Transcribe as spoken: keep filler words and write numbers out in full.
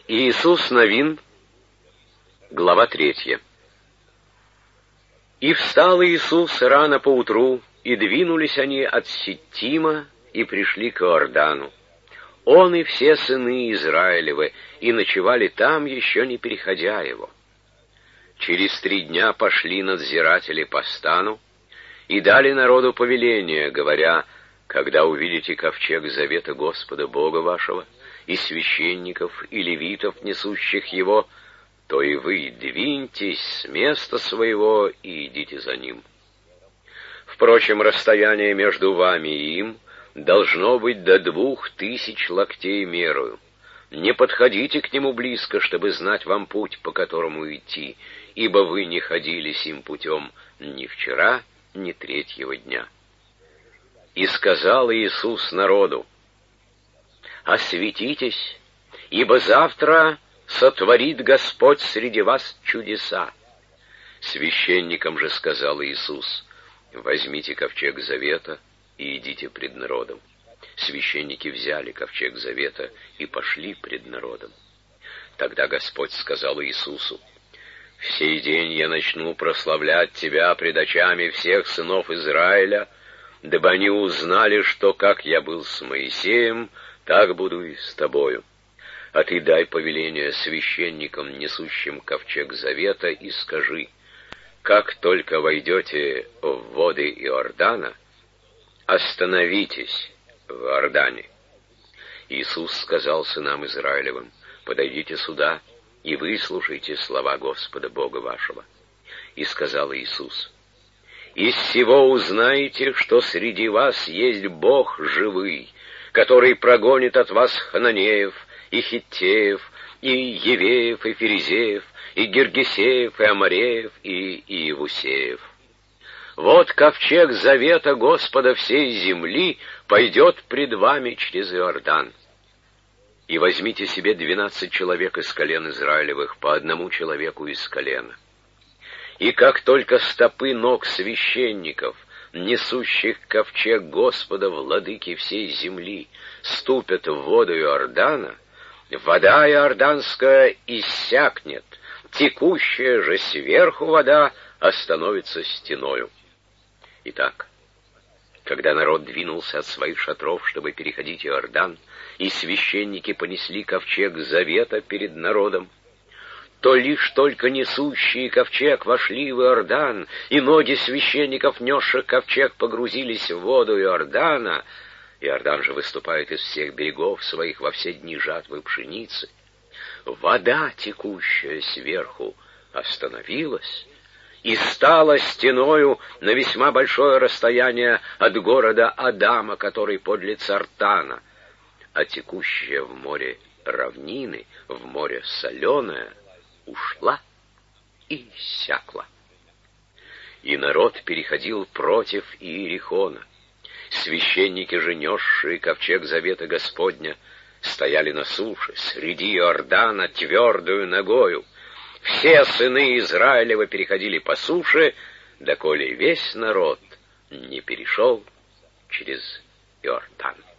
Иисус Новин, глава третья. И встал Иисус рано поутру, и двинулись они от Ситтима, и пришли к Иордану. Он и все сыны Израилевы, и ночевали там, еще не переходя его. Через три дня пошли надзиратели по стану, и дали народу повеление, говоря: когда увидите ковчег завета Господа Бога вашего, и священников, и левитов, несущих его, то и вы двиньтесь с места своего и идите за ним. Впрочем, расстояние между вами и им должно быть до двух тысяч локтей мерою. Не подходите к нему близко, чтобы знать вам путь, по которому идти, ибо вы не ходили сим путем ни вчера, ни третьего дня. И сказал Иисус народу: осветитесь, ибо завтра сотворит Господь среди вас чудеса. Священникам же сказал Иисус: возьмите ковчег завета и идите пред народом. Священники взяли ковчег завета и пошли пред народом. Тогда Господь сказал Иисусу: в сей день я начну прославлять тебя пред очами всех сынов Израиля, дабы они узнали, что как я был с Моисеем, так буду и с тобою. А ты дай повеление священникам, несущим ковчег завета, и скажи: как только войдете в воды Иордана, остановитесь в Иордане. Иисус сказал сынам Израилевым: подойдите сюда и выслушайте слова Господа Бога вашего. И сказал Иисус: из сего узнаете, что среди вас есть Бог живый, который прогонит от вас хананеев, и хиттеев, и евеев, и ферезеев, и гиргесеев, и амореев, и иевусеев. Вот ковчег завета Господа всей земли пойдет пред вами через Иордан. И возьмите себе двенадцать человек из колен Израилевых, по одному человеку из колена. И как только стопы ног священников, несущих ковчег Господа, владыки всей земли, ступят в воду Иордана, вода иорданская иссякнет, текущая же сверху вода остановится стеною. Итак, когда народ двинулся от своих шатров, чтобы переходить Иордан, и священники понесли ковчег завета перед народом, то лишь только несущие ковчег вошли в Иордан, и ноги священников, несших ковчег, погрузились в воду Иордана. Иордан же выступает из всех берегов своих во все дни жатвы пшеницы. Вода, текущая сверху, остановилась и стала стеною на весьма большое расстояние от города Адама, который подле Цартана, а текущая в море равнины, в море соленое, ушла и иссякла. И народ переходил против Иерихона. Священники же, несшие ковчег завета Господня, стояли на суше, среди Иордана, твердую ногою. Все сыны Израилева переходили по суше, доколе весь народ не перешел через Иордан.